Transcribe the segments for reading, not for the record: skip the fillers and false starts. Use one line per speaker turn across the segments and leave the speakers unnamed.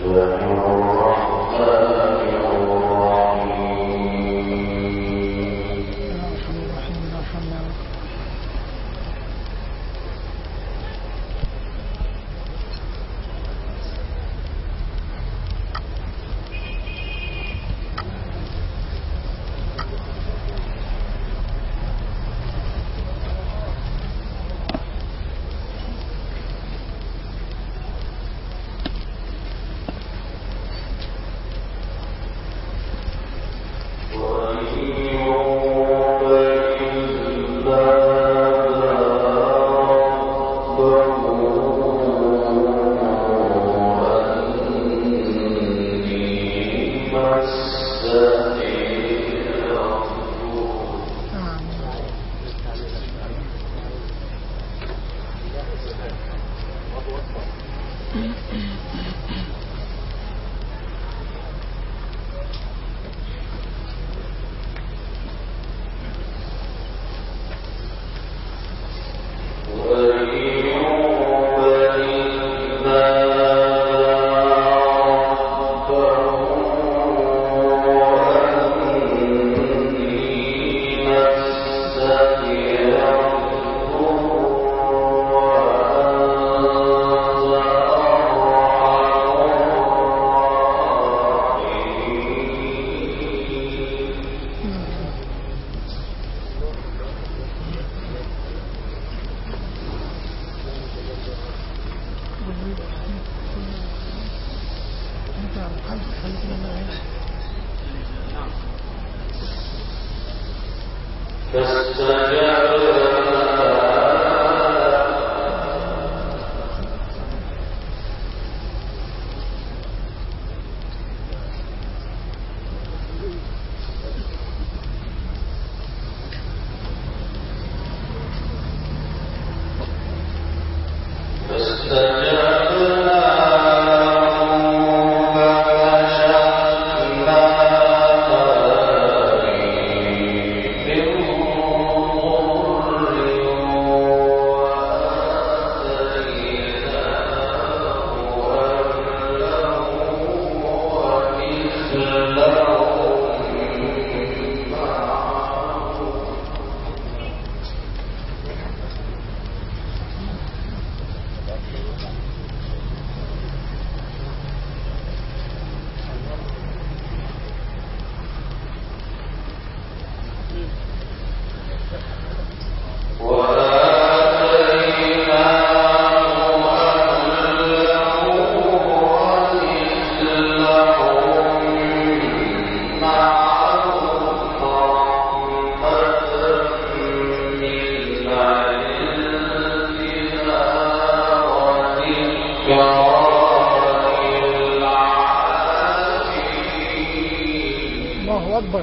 الله أكبر.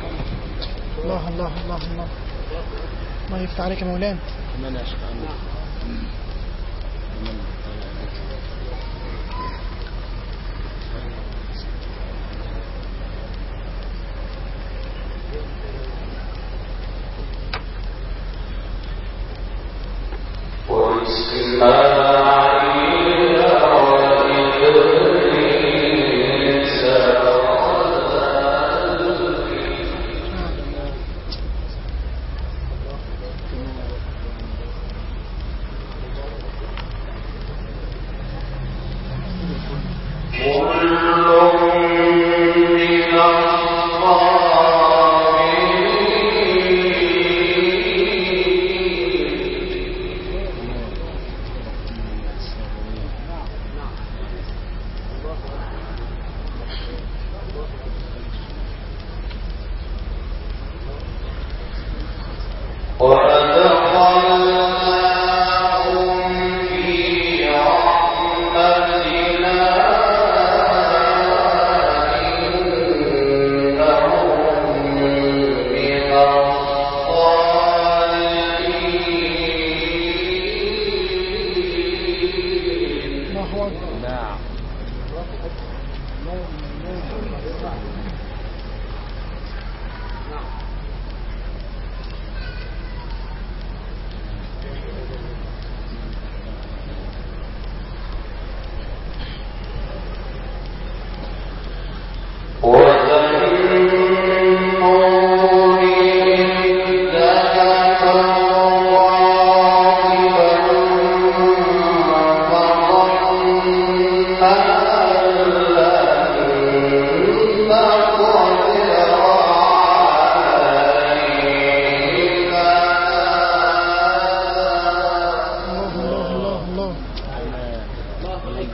الله الله الله الله. ما يفتح عليك مولانا.
من أشكى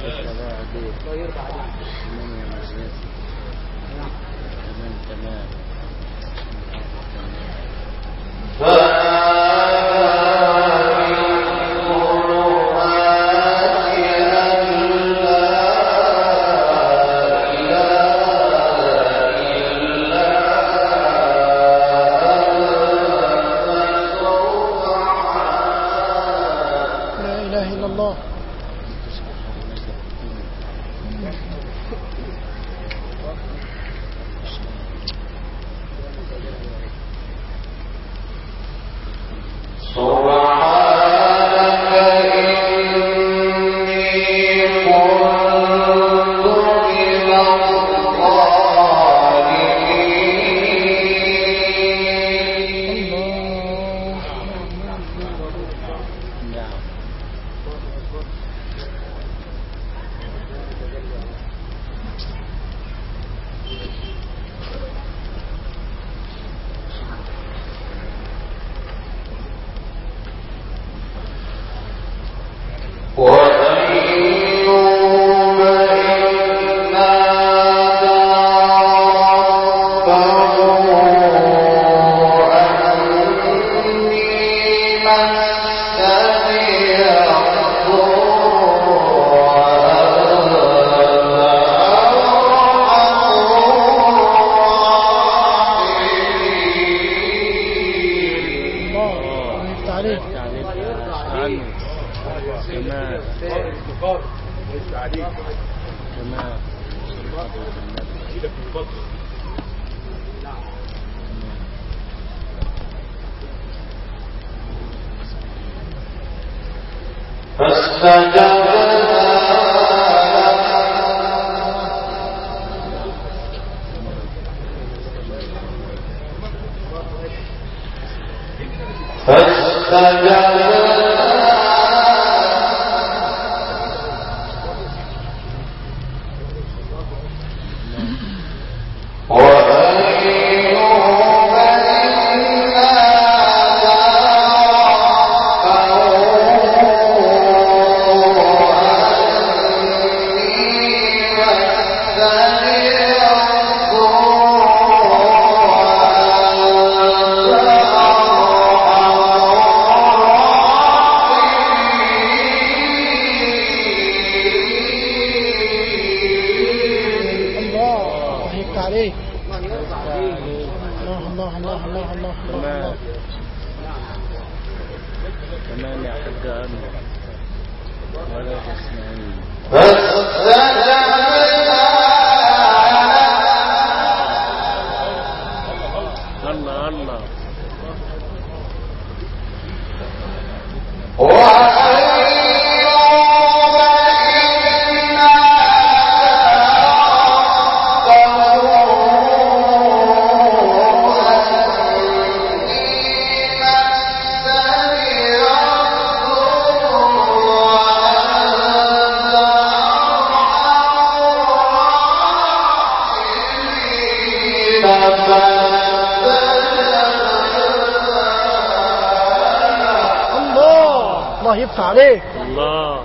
الله يفتح عليك.
الله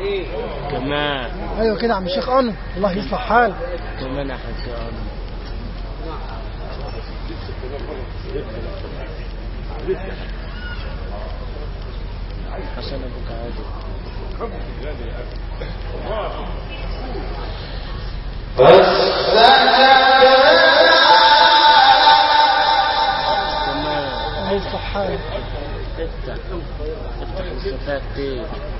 كمان.
ايوه كده يا عم الشيخ انو، الله يصلح حالك.
كمان يا حاج انو. حسن ابوك عادل.
الله يصلح حالك.
افتح الصفات دي.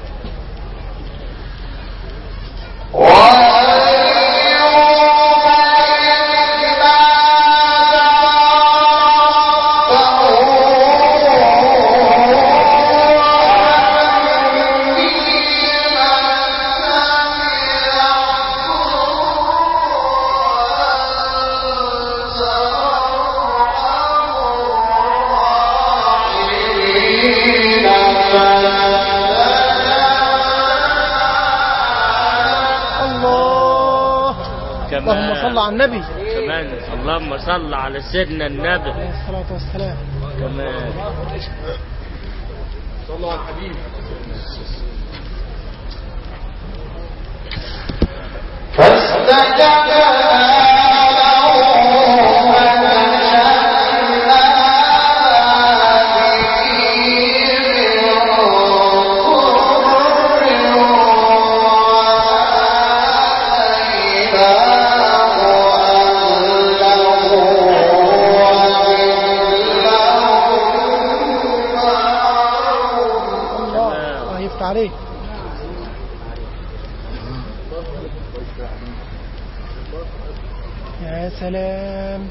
اللهم صل على النبي.
كمان اللهم صل على سيدنا النبي
عليه الصلاة والسلام.
كمان
صلوا على الحبيب.
عليه. يا سلام.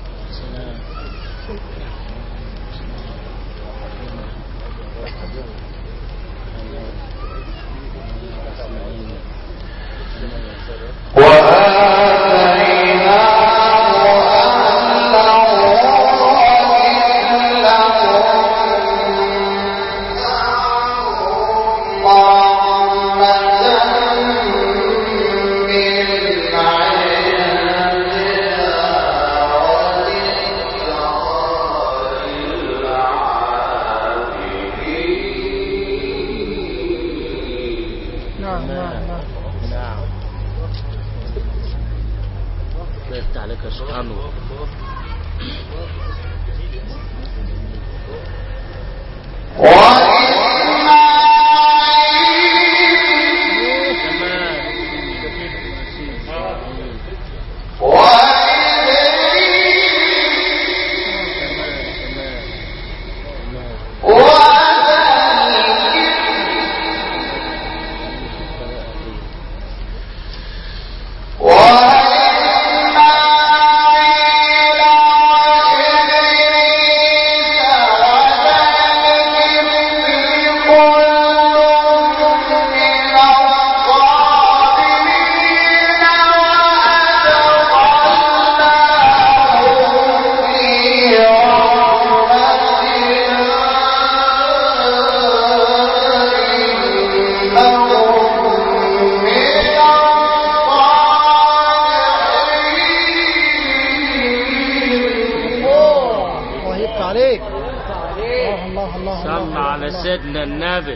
صلى على سيدنا النبي.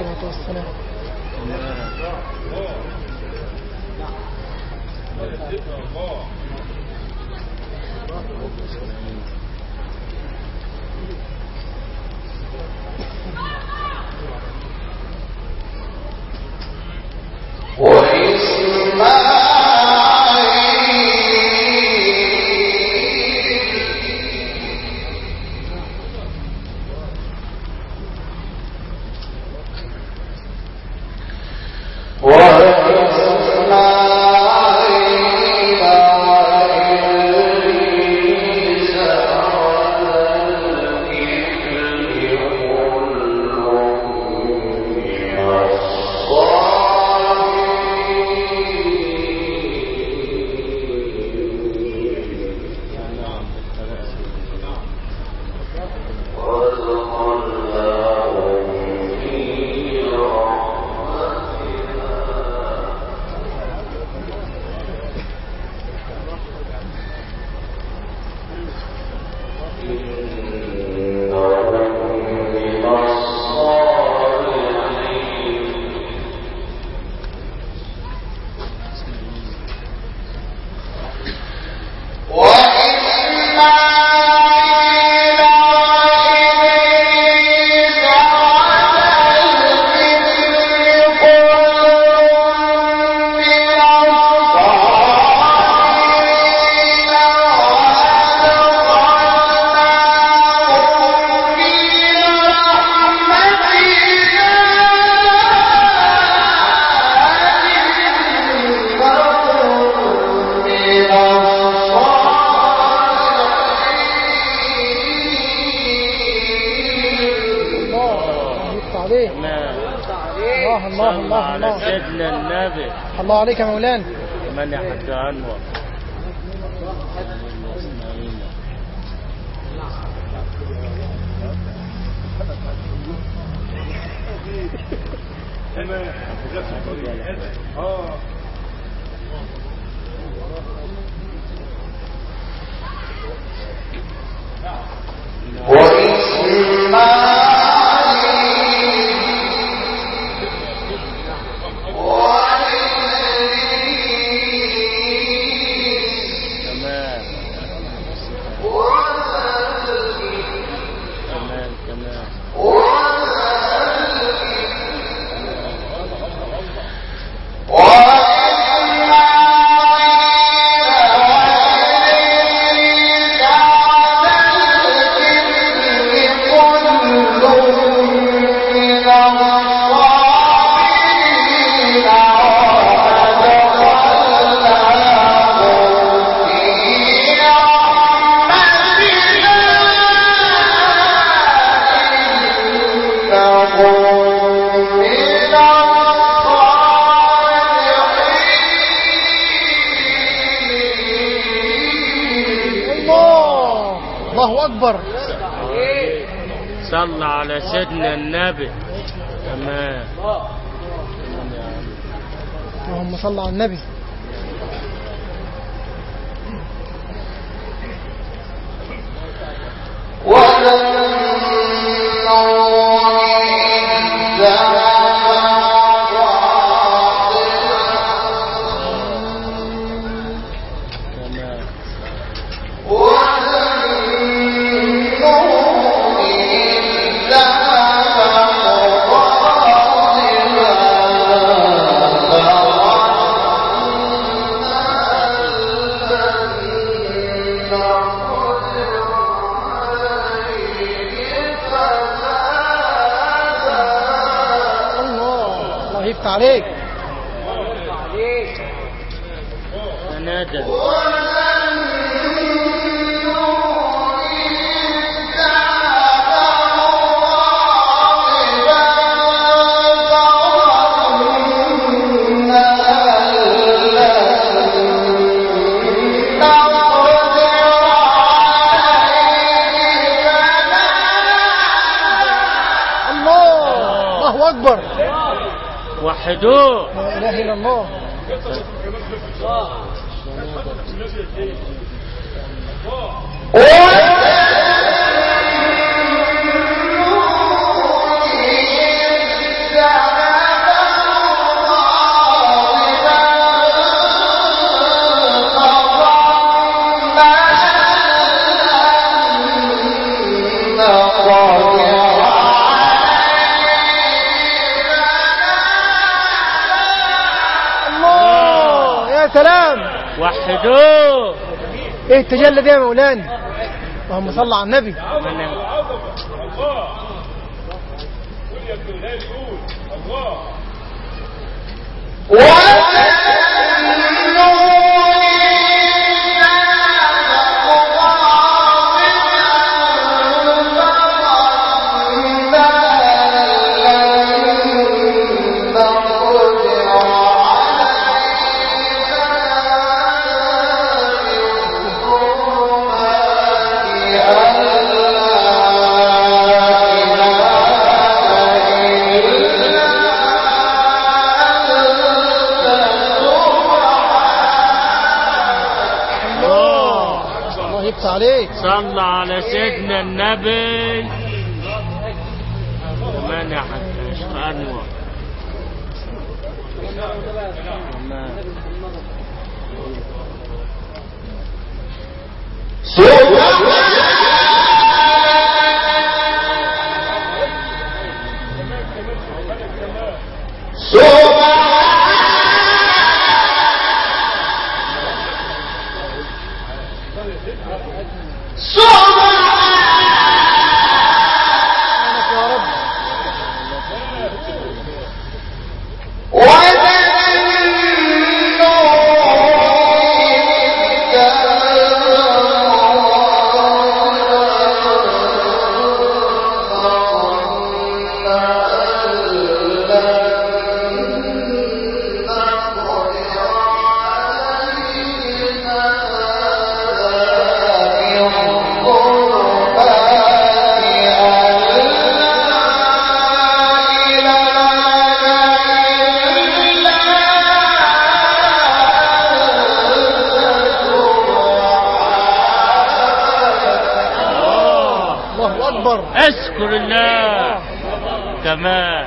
الله سيدنا النبي.
الله عليك يا مولانا.
من يحج عنه.
أكبر.
صلى على سيدنا النبي. تمام.
اللهم صل على النبي. عليك
فنادى
الله أكبر.
وحدوه.
لا إله إلا الله. سلام.
وحدوه.
ايه التجلى ده يا مولانا؟ اللهم صل على النبي. عليك.
صلى على سيدنا النبي. كمان يا حاج أنور. اذكر الله كمان.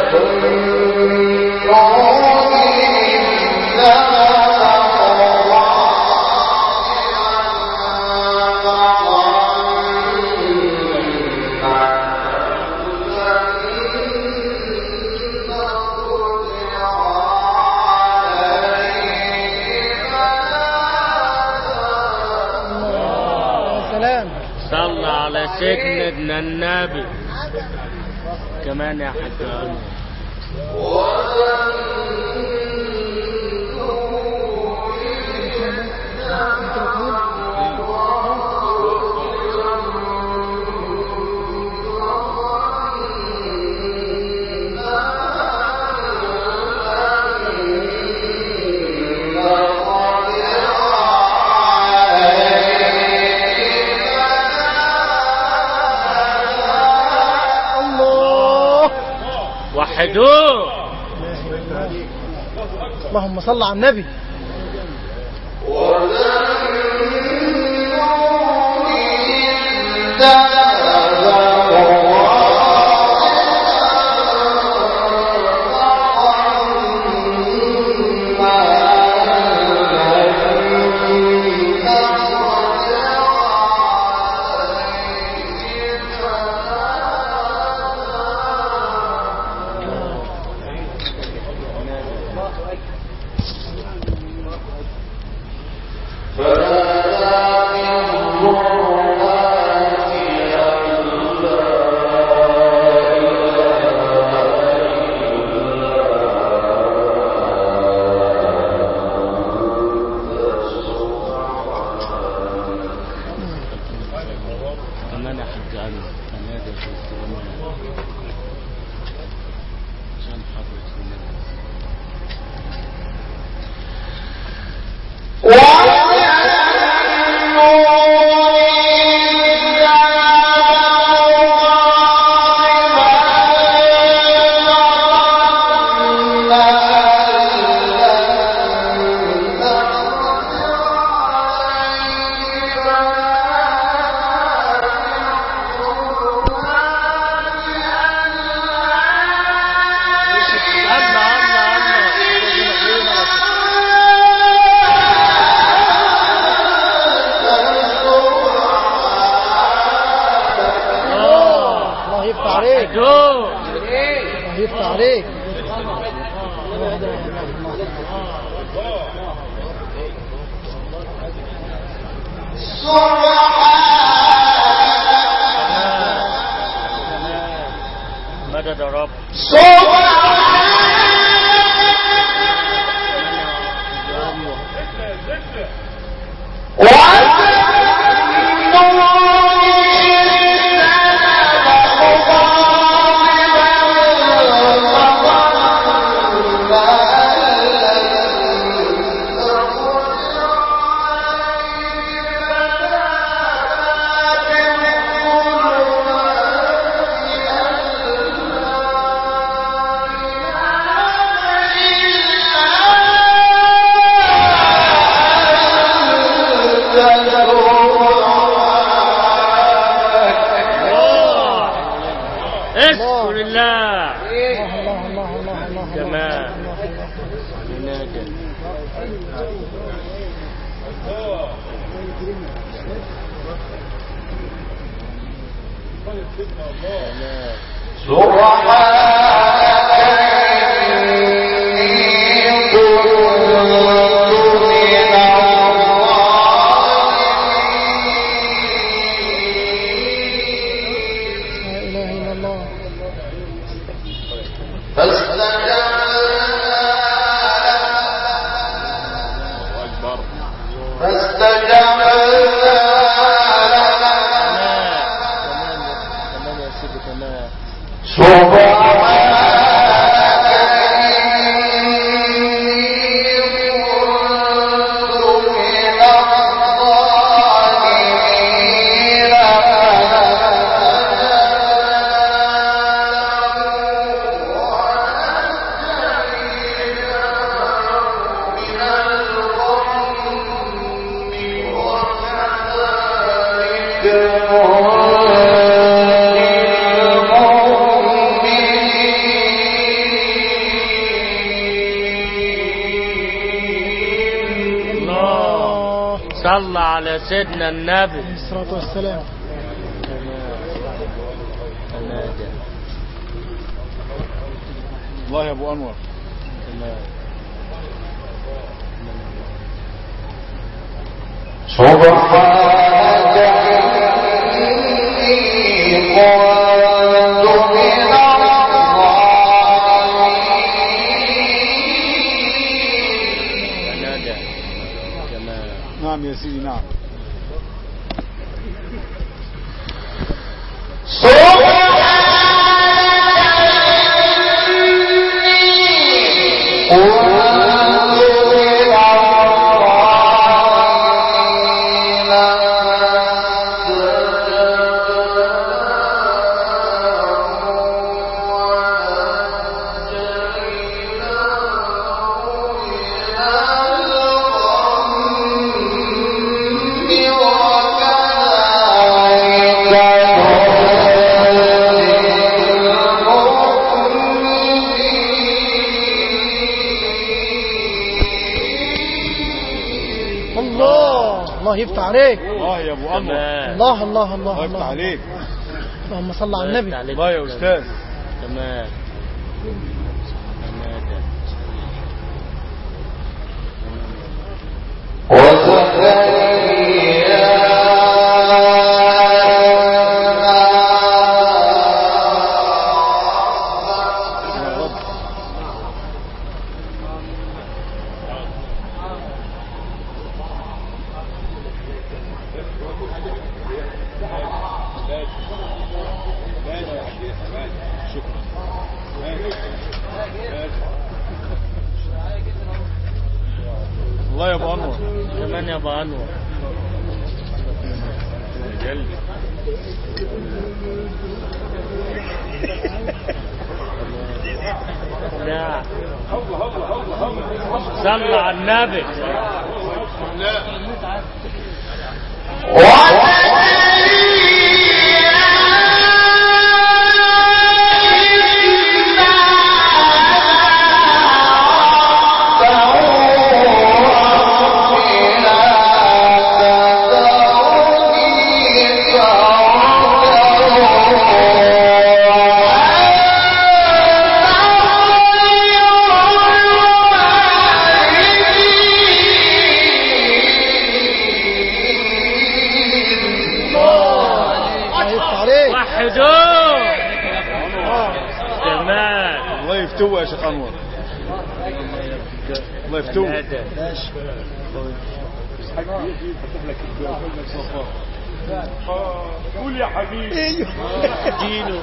صلى على سيدنا النبي كمان يا حاج. وحدوه.
اللهم صل على النبي.
مدد يا رب. اذكر الله.
الله الله الله الله
جمال مناجا.
للمؤمنين
صلى على سيدنا النبي
عليه الصلاة والسلام.
الله يا ابو انور.
سبحانك إني كنت من الظالمين.
نعم يا سيدي نعم.
الله يفتح عليك.
الله يا ابو انور.
الله الله الله
الله يفتح عليك.
اللهم صل على النبي.
الله يا استاذ.
تمام.
الله يا ابو انور.
كمان يا ابو انور. لا صلى على النبي.
الله يفتوه يا شيخ انور. الله يفتوه. قول يا حبيبي.
دينه.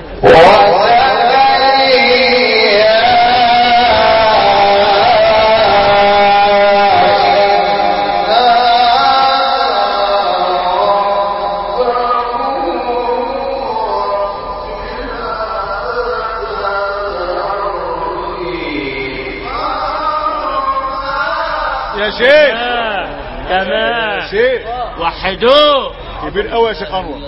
يا شيخ.
تمام.
شيخ
وحدوه.
كبير قوي يا شيخ انور.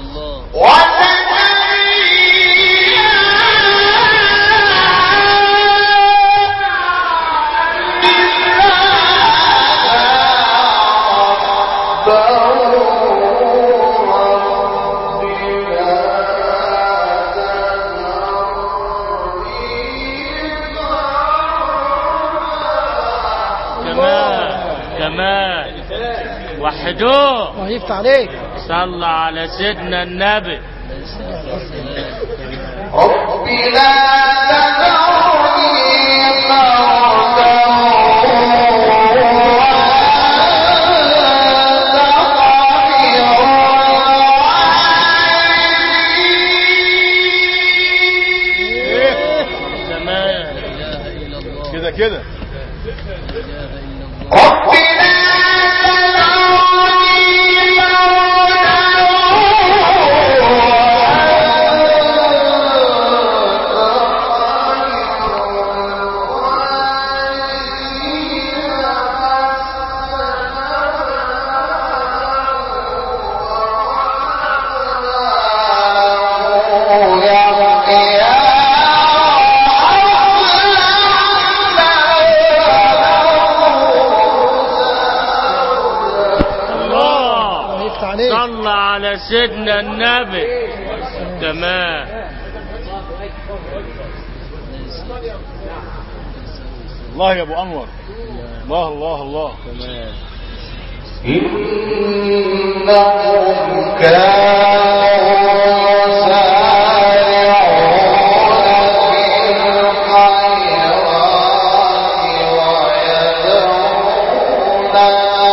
كمان وحدوه.
الله يفتح عليك.
صلى على سيدنا النبي.
رب لا تذرني فردا
كده كده.
يا
على سيدنا النبي كمان.
الله يا ابو انور. الله الله الله.
كمان.
إنهم كانوا سارعون في الخيرات ويدعوننا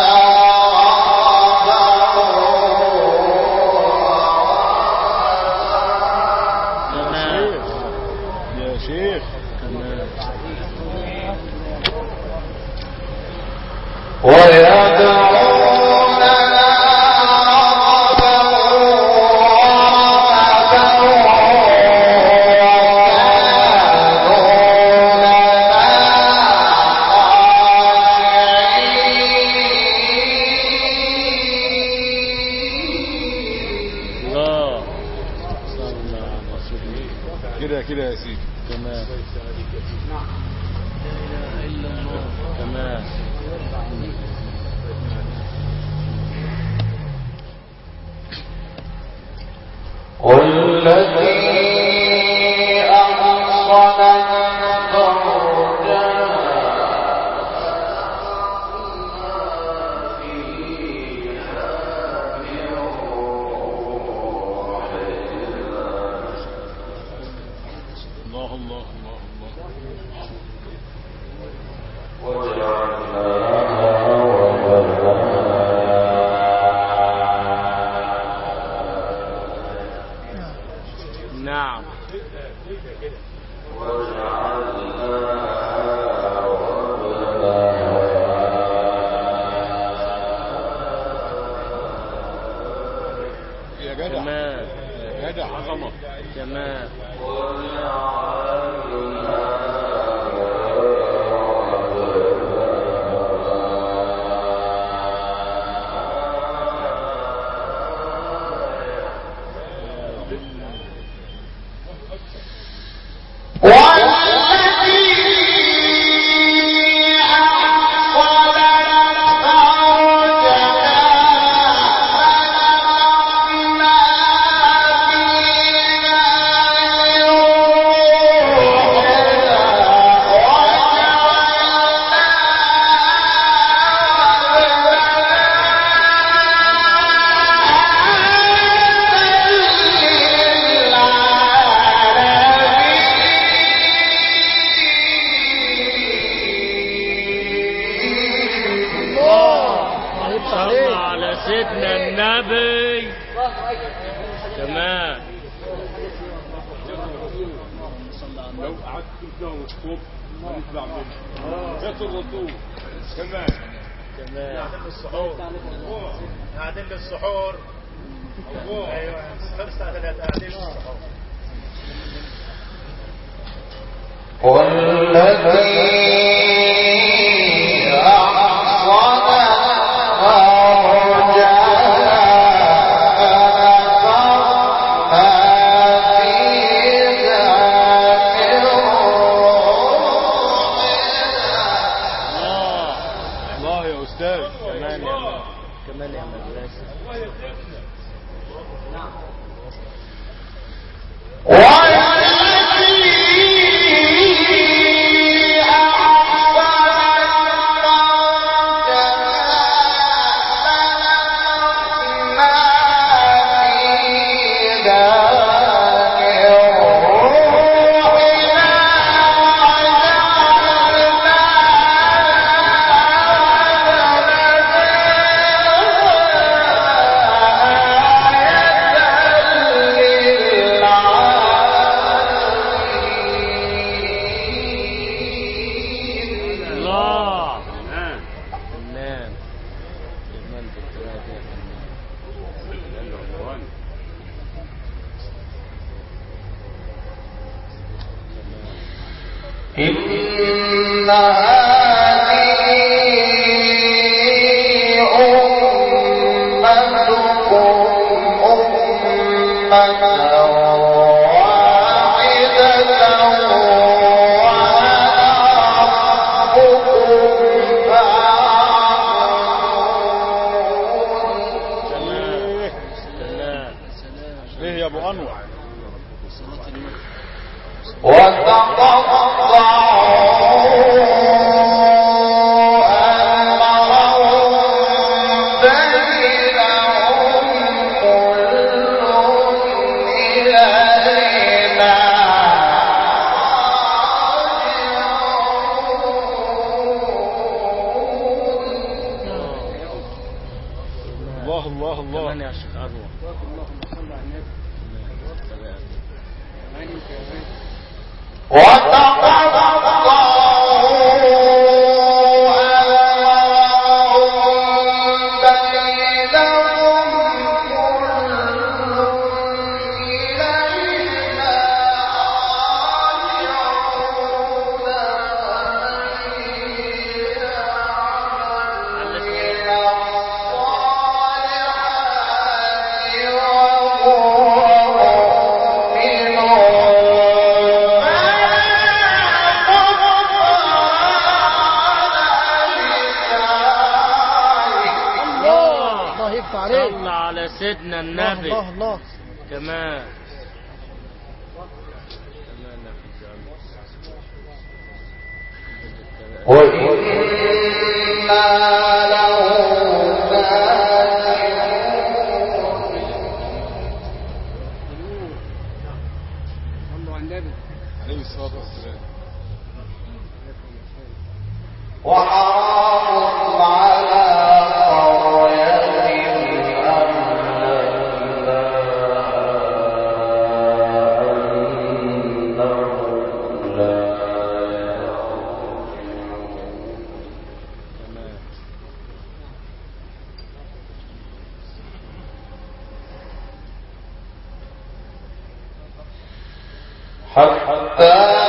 يا شيخ. كده كده يا سيدي.
تمام. تمام.
والذي أحصنت فرجها
الله الله الله
نعم.
يا جدع.
تمام.
يا جدع عظمه.
تمام. صلى على سيدنا النبي كمان.
لو قعدت تبدا وتفوق ونطلع منه. ذات الرسول كمان.
تمام.
قاعدين للسحور. ايوه خمس ساعات قاعدين للسحور.
الله يا استاذ.
كمان يا مان. كمان يا مدرسة.
إن هذه أمتكم أمة واحدة وأنا ربكم فاعبدون.
كمان يا شيخ أروى.
اللهم صل على النبي.
صلى على سيدنا النبي.
الله الله
كمان
صلوا على النبي
عليه الصلاة والسلام.
وحرام على حتى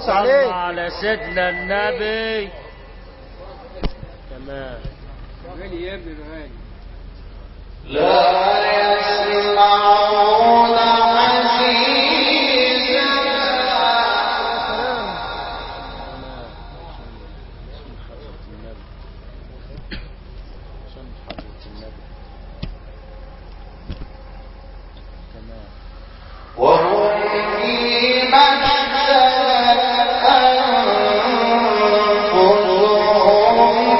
صلى
عليك.
على سيدنا النبي. تمام.
لا يسمعون وهم فيما اشتهت أنفسهم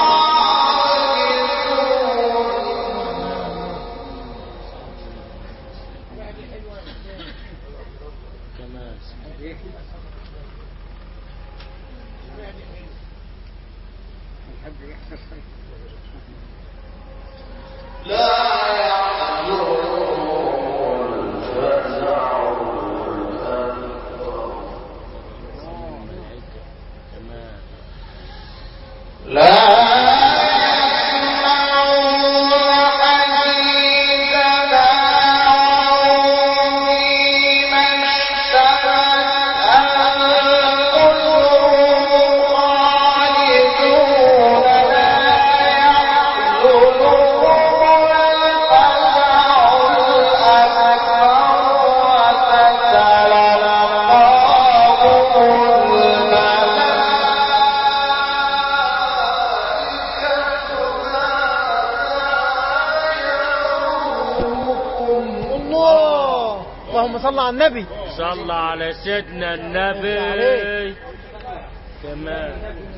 اللهم صل على النبي.
صلى على سيدنا النبي. تمام.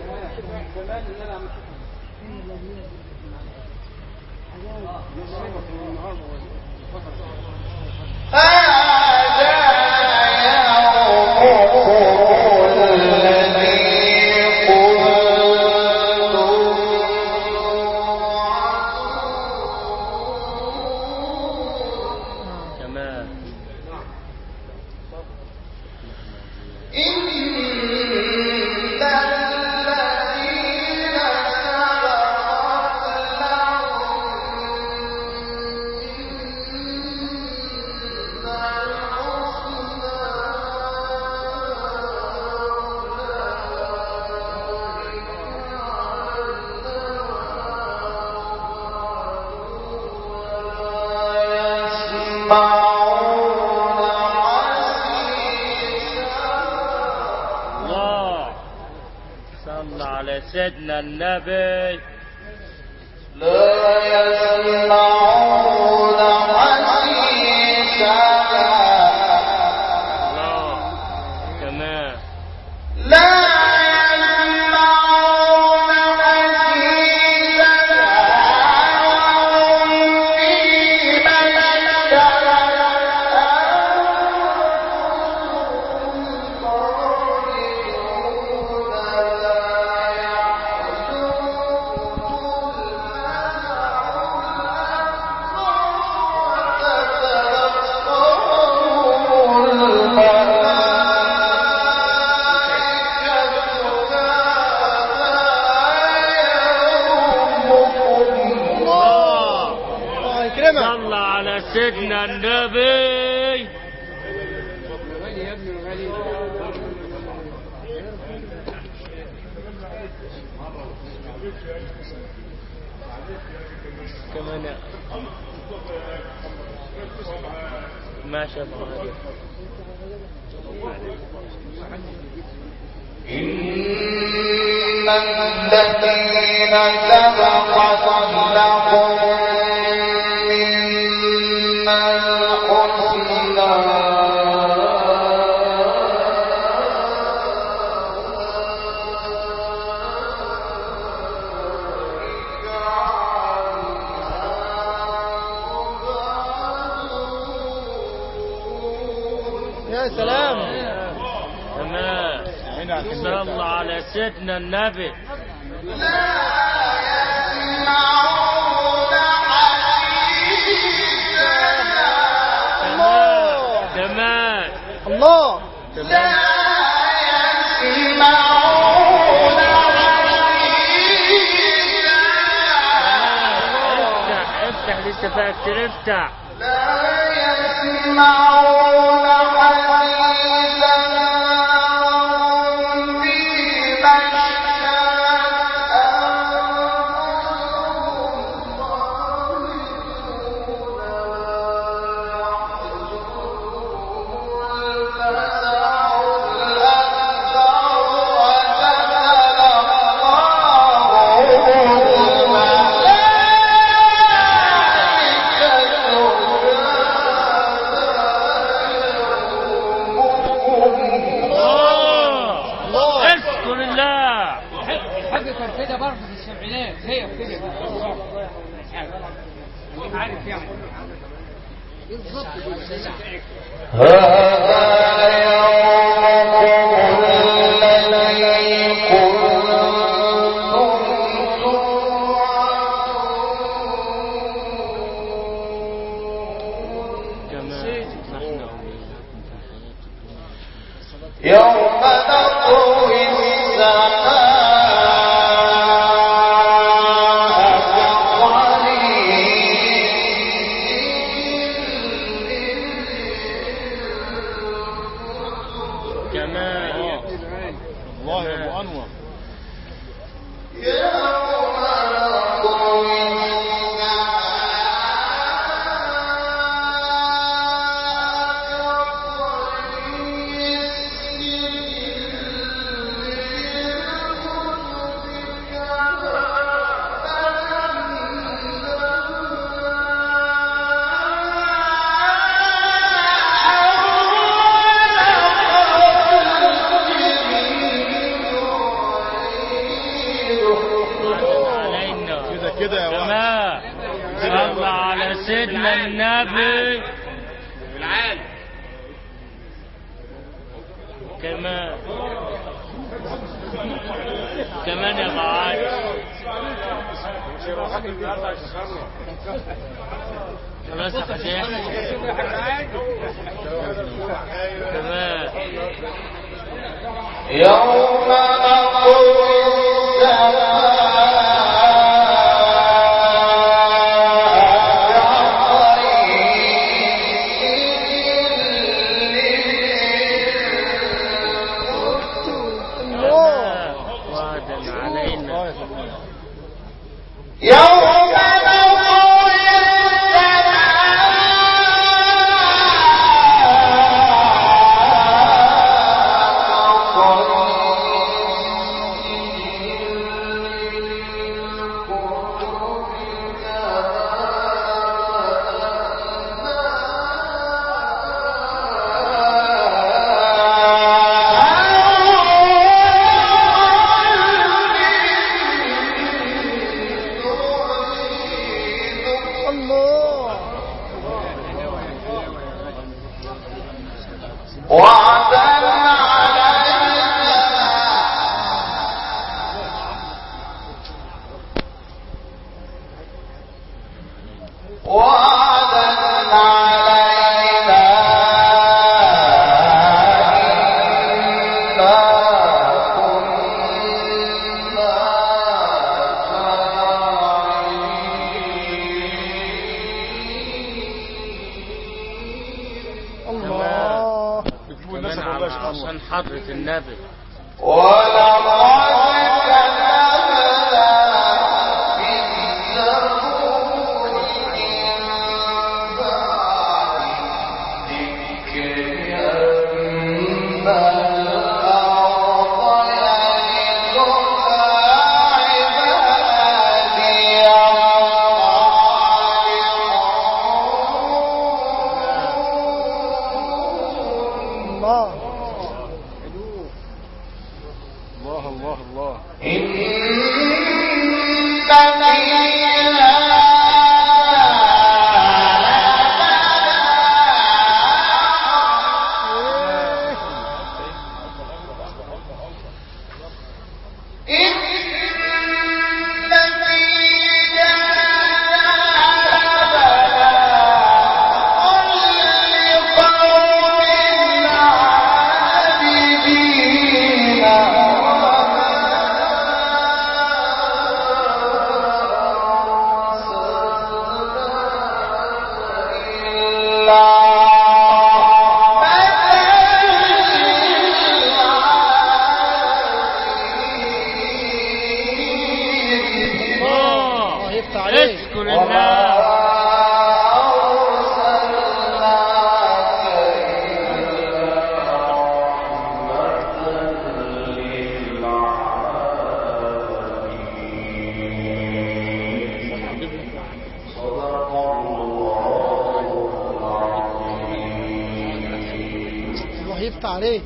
صلى على سيدنا النبي.
لا يسمعون حسيسها.
تمام.
لا يسمعون حسيسها وهم فيما اشتهت
صلى على سيدنا النبي. كمان ما شاء الله.
إن الذين سبقت لهم منا الحسنى
يا سلام.
تمام. صلى على سيدنا النبي.
لا يسمعون حسيسها.
تمام.
الله.
لا يسمعون حسيسها.
افتح لسه فاكر. افتح.
لا يسمعون حسيسها يوم نطوي السماء
الله يا ابو انور. كده يا
تمام. صلى على سيدنا النبي العالي. كمان يا معاذ. خلاص يا حسين. تمام.
يوم نطوي السماء
عشان حضرة النبي.
عليه.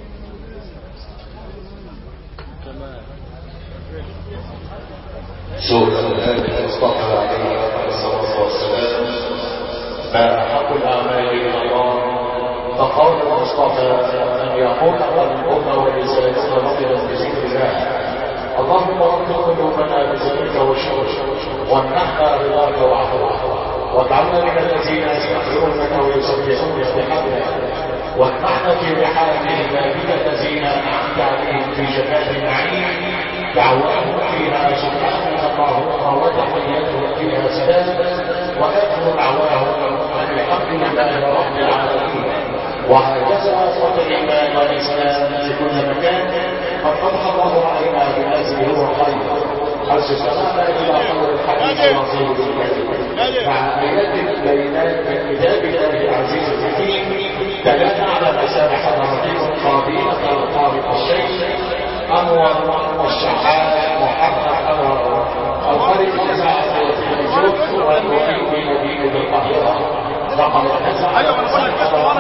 سورة النبي المصطفى عليه الصلاة والسلام ما أحق الأعمال إلى الله فقال المصطفى أن يقول الأمة ولسانها رطبا بذكر الله اللهم رب قلوبنا بذكرك وشكرك وامنحنا رضاك وعفوك واجعلنا من الذين يستغفرونك ويسبحونك بحمدك وامنحنا في رحابهم من الذين أنعمت عليهم في جنات النعيم دعواهم فيها سبحانك اللهم وتحياتهم فيها سلام وآخر دعواهم أن الحمد لله رب العالمين. وهكذا أخوة الإيمان والإسلام في كل مكان قد فتح الله علينا بهذه هو الخير حيث استمعنا إلى خير الحديث الرسول الكريم مع آيات بينات من كتاب الله العزيز الحكيم دلالة على مسامح الرحيم قاضية الطارق الشيخ أنور الشحات محمد أنور الخارج جزاء التلفزيون والمقيم بمدينة القاهرة لقد اتسع القضاء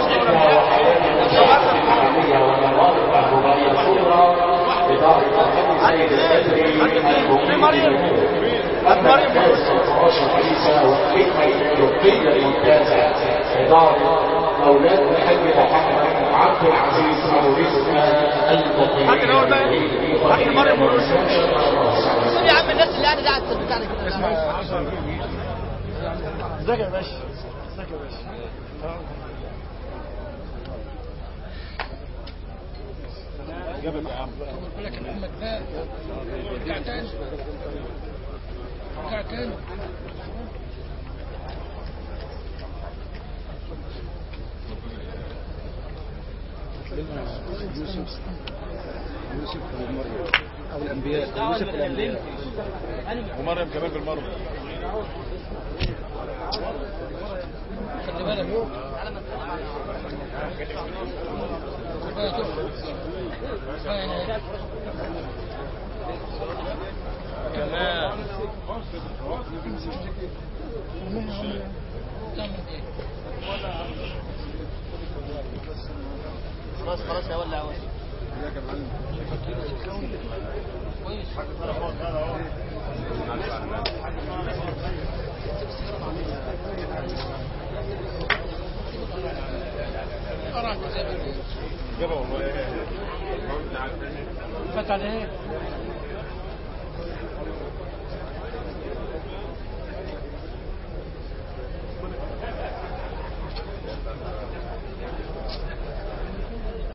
الحالية والموارد العمومية الكبرى إدارة الحديث سيد البدري المقيم الناس الفراش الحديثة والحكمة التركية الممتازة إدارة أولاد الحاج محمد عبد العزيز أبو رزق المقيم
يا عم الناس اللي قاعدة على البتاع دي
ازيك يا باشا ازيك يا باشا
جابك يا عم
لك محمد ده رجع تاني رجع تاني
يوسف ومريم او الانبياء يوسف والانبياء ومريم كمان بالمره.
خلي بالك
كمان
خلاص يا ولع وش
فتح عليه